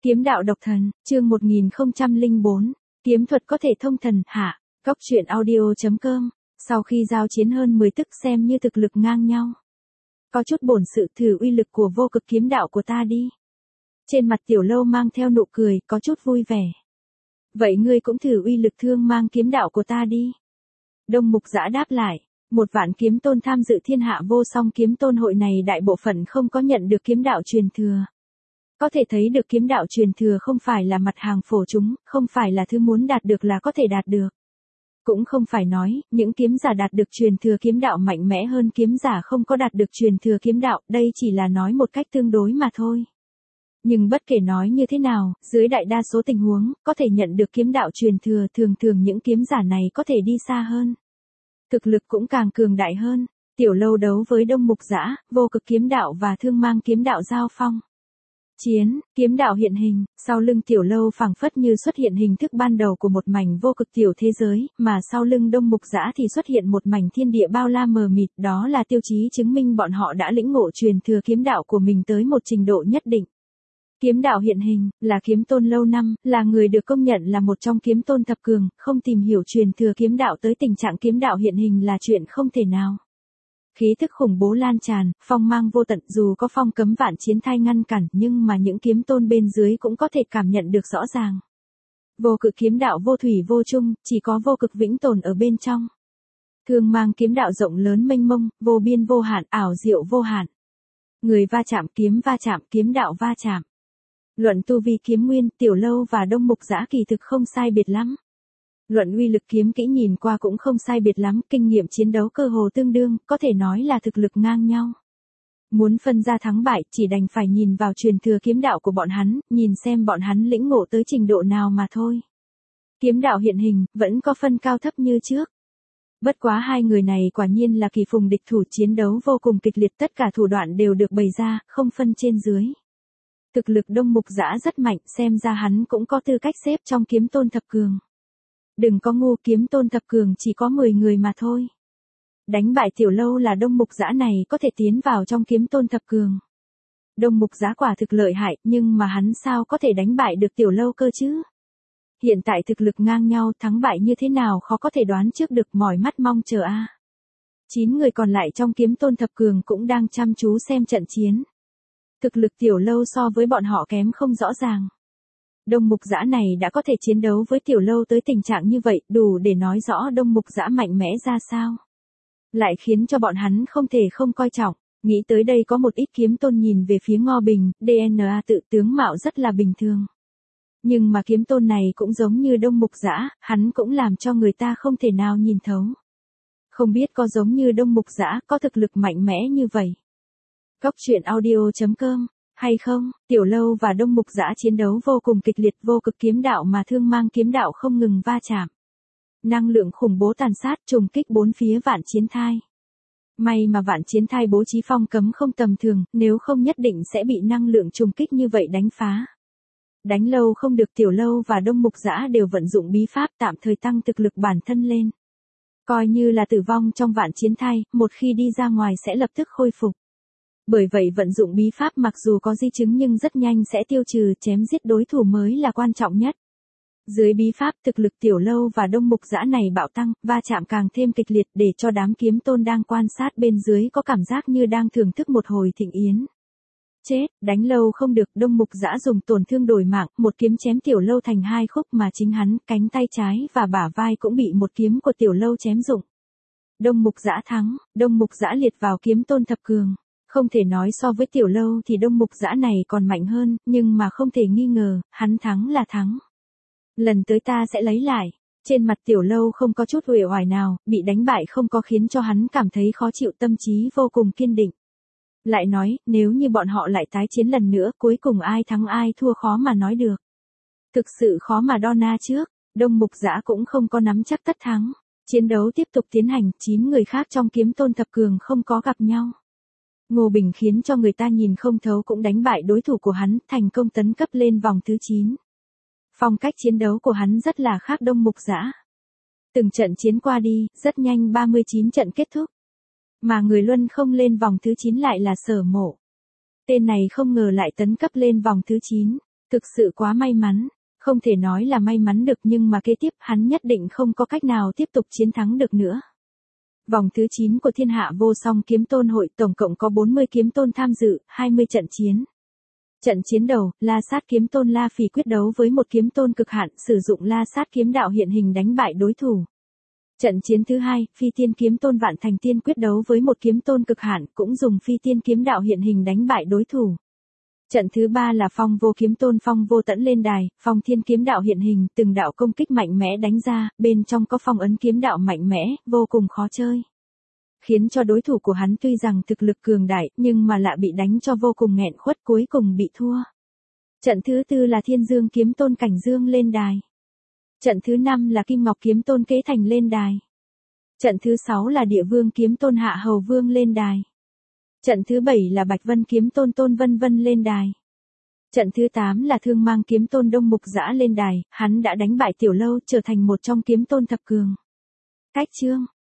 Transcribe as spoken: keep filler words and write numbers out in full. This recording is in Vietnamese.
Kiếm đạo độc thần, chương một nghìn không trăm lẻ bốn, kiếm thuật có thể thông thần, hạ, Cốc truyện audio chấm com, sau khi giao chiến hơn mười tức xem như thực lực ngang nhau. Có chút bổn sự thử uy lực của vô cực kiếm đạo của ta đi. Trên mặt Tiểu Lâu mang theo nụ cười, có chút vui vẻ. Vậy ngươi cũng thử uy lực thương mang kiếm đạo của ta đi. Đông Mục Giã đáp lại, một vạn kiếm tôn tham dự thiên hạ vô song kiếm tôn hội này đại bộ phận không có nhận được kiếm đạo truyền thừa. Có thể thấy được kiếm đạo truyền thừa không phải là mặt hàng phổ chúng, không phải là thứ muốn đạt được là có thể đạt được. Cũng không phải nói, những kiếm giả đạt được truyền thừa kiếm đạo mạnh mẽ hơn kiếm giả không có đạt được truyền thừa kiếm đạo, đây chỉ là nói một cách tương đối mà thôi. Nhưng bất kể nói như thế nào, dưới đại đa số tình huống, có thể nhận được kiếm đạo truyền thừa thường thường những kiếm giả này có thể đi xa hơn. Thực lực cũng càng cường đại hơn. Tiểu Lâu đấu với Đông Mục Giã, vô cực kiếm đạo và thương mang kiếm đạo giao phong. Chiến, kiếm đạo hiện hình, sau lưng Tiểu Lâu phảng phất như xuất hiện hình thức ban đầu của một mảnh vô cực tiểu thế giới, mà sau lưng Đông Mục Giã thì xuất hiện một mảnh thiên địa bao la mờ mịt, đó là tiêu chí chứng minh bọn họ đã lĩnh ngộ truyền thừa kiếm đạo của mình tới một trình độ nhất định. Kiếm đạo hiện hình, là kiếm tôn lâu năm, là người được công nhận là một trong kiếm tôn thập cường, không tìm hiểu truyền thừa kiếm đạo tới tình trạng kiếm đạo hiện hình là chuyện không thể nào. Khí thức khủng bố lan tràn, phong mang vô tận, dù có phong cấm vạn chiến thai ngăn cản, nhưng mà những kiếm tôn bên dưới cũng có thể cảm nhận được rõ ràng. Vô cực kiếm đạo vô thủy vô chung, chỉ có vô cực vĩnh tồn ở bên trong. Thương mang kiếm đạo rộng lớn mênh mông, vô biên vô hạn, ảo diệu vô hạn. Người va chạm, kiếm va chạm, kiếm đạo va chạm. Luận tu vi kiếm nguyên, Tiểu Lâu và Đông Mục Giã kỳ thực không sai biệt lắm. Luận uy lực kiếm kỹ nhìn qua cũng không sai biệt lắm, kinh nghiệm chiến đấu cơ hồ tương đương, có thể nói là thực lực ngang nhau. Muốn phân ra thắng bại, chỉ đành phải nhìn vào truyền thừa kiếm đạo của bọn hắn, nhìn xem bọn hắn lĩnh ngộ tới trình độ nào mà thôi. Kiếm đạo hiện hình, vẫn có phân cao thấp như trước. Bất quá hai người này quả nhiên là kỳ phùng địch thủ, chiến đấu vô cùng kịch liệt, tất cả thủ đoạn đều được bày ra, không phân trên dưới. Thực lực Đông Mục Giã rất mạnh, xem ra hắn cũng có tư cách xếp trong kiếm tôn thập cường. Đừng có ngu, kiếm tôn thập cường chỉ có mười người mà thôi. Đánh bại Tiểu Lâu là Đông Mục Giã này có thể tiến vào trong kiếm tôn thập cường. Đông Mục Giã quả thực lợi hại, nhưng mà hắn sao có thể đánh bại được Tiểu Lâu cơ chứ? Hiện tại thực lực ngang nhau, thắng bại như thế nào khó có thể đoán trước được, mỏi mắt mong chờ a. À. Chín người còn lại trong kiếm tôn thập cường cũng đang chăm chú xem trận chiến. Thực lực Tiểu Lâu so với bọn họ kém không rõ ràng. Đông Mục Giã này đã có thể chiến đấu với Tiểu Lâu tới tình trạng như vậy, đủ để nói rõ Đông Mục Giã mạnh mẽ ra sao. Lại khiến cho bọn hắn không thể không coi trọng. Nghĩ tới đây có một ít kiếm tôn nhìn về phía Ngô Bình, đê en a tự tướng mạo rất là bình thường. Nhưng mà kiếm tôn này cũng giống như Đông Mục Giã, hắn cũng làm cho người ta không thể nào nhìn thấu. Không biết có giống như Đông Mục Giã, có thực lực mạnh mẽ như vậy. Cốc truyện audio chấm com, hay không? Tiểu Lâu và Đông Mục Giã chiến đấu vô cùng kịch liệt, vô cực kiếm đạo mà thương mang kiếm đạo không ngừng va chạm. Năng lượng khủng bố tàn sát, trùng kích bốn phía vạn chiến thai. May mà vạn chiến thai bố trí phong cấm không tầm thường, nếu không nhất định sẽ bị năng lượng trùng kích như vậy đánh phá. Đánh lâu không được, Tiểu Lâu và Đông Mục Giã đều vận dụng bí pháp tạm thời tăng thực lực bản thân lên. Coi như là tử vong trong vạn chiến thai, một khi đi ra ngoài sẽ lập tức khôi phục. Bởi vậy vận dụng bí pháp mặc dù có di chứng nhưng rất nhanh sẽ tiêu trừ, chém giết đối thủ mới là quan trọng nhất. Dưới bí pháp, thực lực Tiểu Lâu và Đông Mục Giã này bạo tăng, va chạm càng thêm kịch liệt, để cho đám kiếm tôn đang quan sát bên dưới có cảm giác như đang thưởng thức một hồi thịnh yến. Chết, đánh lâu không được, Đông Mục Giã dùng tổn thương đổi mạng, một kiếm chém Tiểu Lâu thành hai khúc, mà chính hắn, cánh tay trái và bả vai cũng bị một kiếm của Tiểu Lâu chém rụng. Đông Mục Giã thắng, Đông Mục Giã liệt vào kiếm tôn thập cường. Không thể nói so với Tiểu Lâu thì Đông Mục Giã này còn mạnh hơn, nhưng mà không thể nghi ngờ, hắn thắng là thắng. Lần tới ta sẽ lấy lại. Trên mặt Tiểu Lâu không có chút uể oải nào, bị đánh bại không có khiến cho hắn cảm thấy khó chịu, tâm trí vô cùng kiên định. Lại nói, nếu như bọn họ lại tái chiến lần nữa, cuối cùng ai thắng ai thua khó mà nói được. Thực sự khó mà đo na trước, Đông Mục Giã cũng không có nắm chắc tất thắng. Chiến đấu tiếp tục tiến hành, chín người khác trong kiếm tôn thập cường không có gặp nhau. Ngô Bình khiến cho người ta nhìn không thấu cũng đánh bại đối thủ của hắn, thành công tấn cấp lên vòng thứ chín. Phong cách chiến đấu của hắn rất là khác Đông Mục Giã. Từng trận chiến qua đi, rất nhanh ba mươi chín trận kết thúc. Mà người luân không lên vòng thứ chín lại là Sở Mộ. Tên này không ngờ lại tấn cấp lên vòng thứ chín. Thực sự quá may mắn, không thể nói là may mắn được nhưng mà kế tiếp hắn nhất định không có cách nào tiếp tục chiến thắng được nữa. Vòng thứ chín của Thiên Hạ Vô Song Kiếm Tôn Hội tổng cộng có bốn mươi kiếm tôn tham dự, hai mươi trận chiến. Trận chiến đầu, La Sát kiếm tôn La Phỉ quyết đấu với một kiếm tôn cực hạn, sử dụng La Sát kiếm đạo hiện hình đánh bại đối thủ. Trận chiến thứ hai, Phi Tiên kiếm tôn Vạn Thành Tiên quyết đấu với một kiếm tôn cực hạn, cũng dùng Phi Tiên kiếm đạo hiện hình đánh bại đối thủ. Trận thứ ba là Phong Vô kiếm tôn Phong Vô Tẫn lên đài, Phong Thiên kiếm đạo hiện hình, từng đạo công kích mạnh mẽ đánh ra, bên trong có phong ấn kiếm đạo mạnh mẽ, vô cùng khó chơi. Khiến cho đối thủ của hắn tuy rằng thực lực cường đại, nhưng mà lại bị đánh cho vô cùng nghẹn khuất, cuối cùng bị thua. Trận thứ tư là Thiên Dương kiếm tôn Cảnh Dương lên đài. Trận thứ năm là Kim Ngọc kiếm tôn Kế Thành lên đài. Trận thứ sáu là Địa Vương kiếm tôn Hạ Hầu Vương lên đài. Trận thứ bảy là Bạch Vân kiếm tôn Tôn Vân Vân lên đài. Trận thứ tám là Thương Mang kiếm tôn Đông Mục Dã lên đài, hắn đã đánh bại Tiểu Lâu trở thành một trong kiếm tôn thập cường. Cách chương